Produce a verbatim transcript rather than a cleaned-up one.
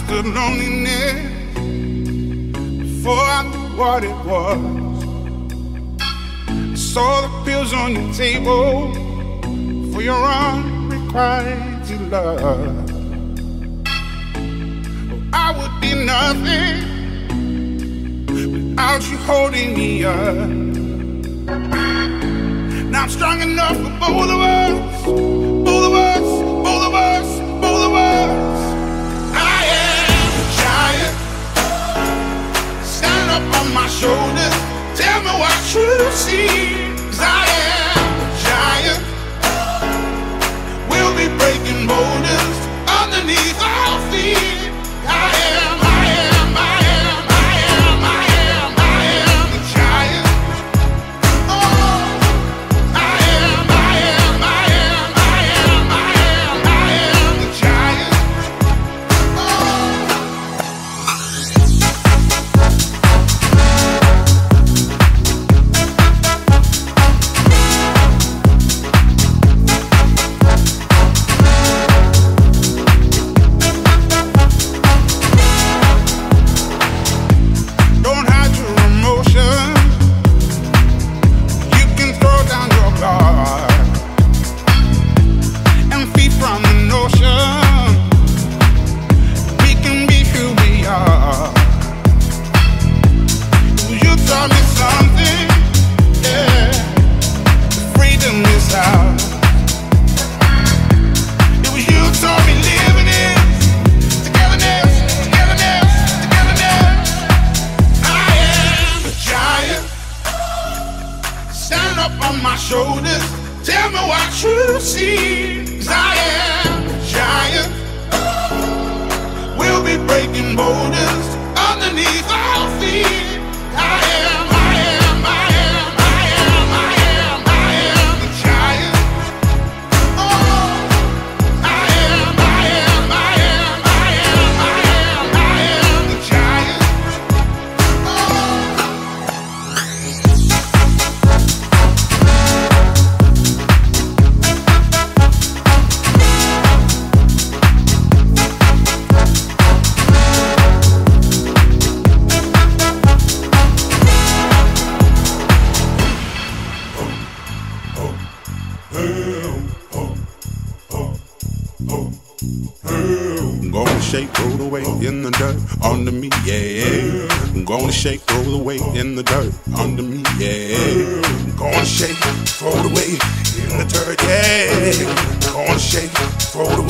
understood loneliness before I knew what it was. I saw the pills on your table for your unrequited love. Oh, I would be nothing without you holding me up. Now I'm strong enough for both of us, both of us, both of us, both of us. I am a giant. Stand up on my shoulders. Tell me what you see. 'Cause I am a giant. We'll be breaking boulders underneath our feet. I am, I am, I am, I am, I am, I am a giant. Oh, I am, I am, I am, I am, I am, I am the giant. Don't hide your emotions. You can throw down your guard and feed from the notion we can be who we are. You taught me something, yeah. Freedom is out. It was you taught me living is togetherness, togetherness, togetherness. I am a giant. Stand up on my shoulders. Tell me what you see. 'Cause I am a giant. We'll be breaking boulders underneath our feet. I am, I am, I am, I am, I am, I am the giant. Oh, I am, I am, I am, I am, I am, I am the giant. I'm gonna shake, roll away in the dirt under me, yeah. I'm gonna shake, roll away in the dirt under me, yeah. I'm gonna shake, throw it away in the dirt, yeah. I'm gonna shake, throw it away.